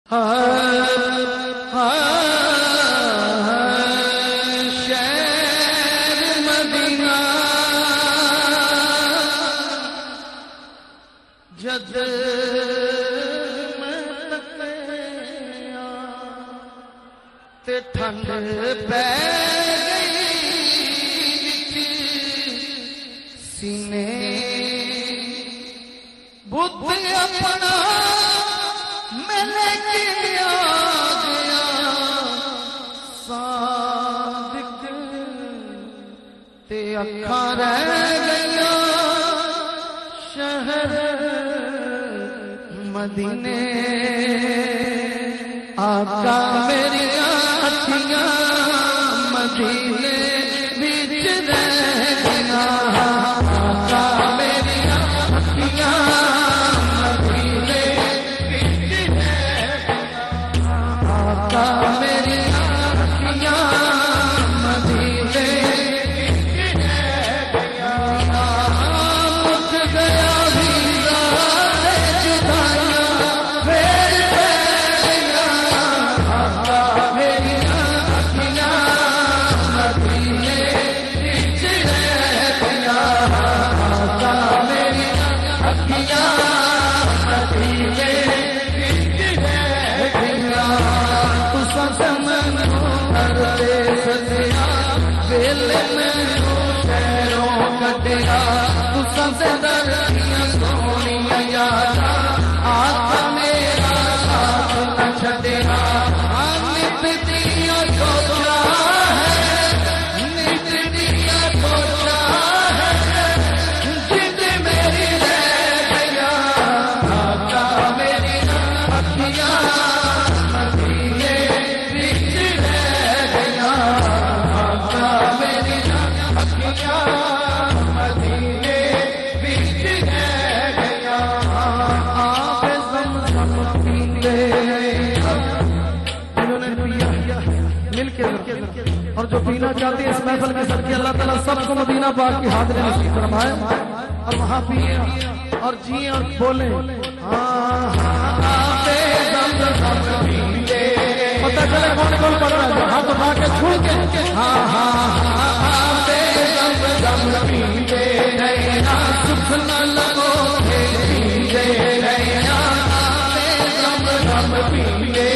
शहर मदीना जद मैं तकिया ते ठंड पै गई सीने बुद्ध अपना मैंने किया सादिक ते अखा रह गया शहर मदीने आका मेरी अखियां मदीने विच रह गया आका मेरी अखियां मदीने विच रह गया आका मेरी अखियां मदीने विच रह गया मुझ गया हीरा जुदाइयां फिर रह गया आका मेरी अखियां मदीने विच रह गया आका मेरी अखियां मदीने विच रह गया तुसां समझो करते सदिया वेले मैनू शहरों कटिया तुसां दरियां सोनिया यारा आका मेरा साथ न छड़िया नित दिया सोचा है नित दिया सोचा है जिद मेरी रह गया आका मेरी अखियां मदीने विच रह गया आका मेरी अखियां मदीने विच रह गया आप ज़मज़म पीते जिन्होंने पिया मिलके और जो पीना चाहते हैं इस महफिल के सदके अल्लाह ताला सबको मदीना पाक की हाज़िरी नसीब फरमाए और वहां पिए और जिए और बोले पता चले कौन कौन पढ़ रहा है हाथ उठा के छू के पीते नैना सुख न लगो पीते नैना दम पीते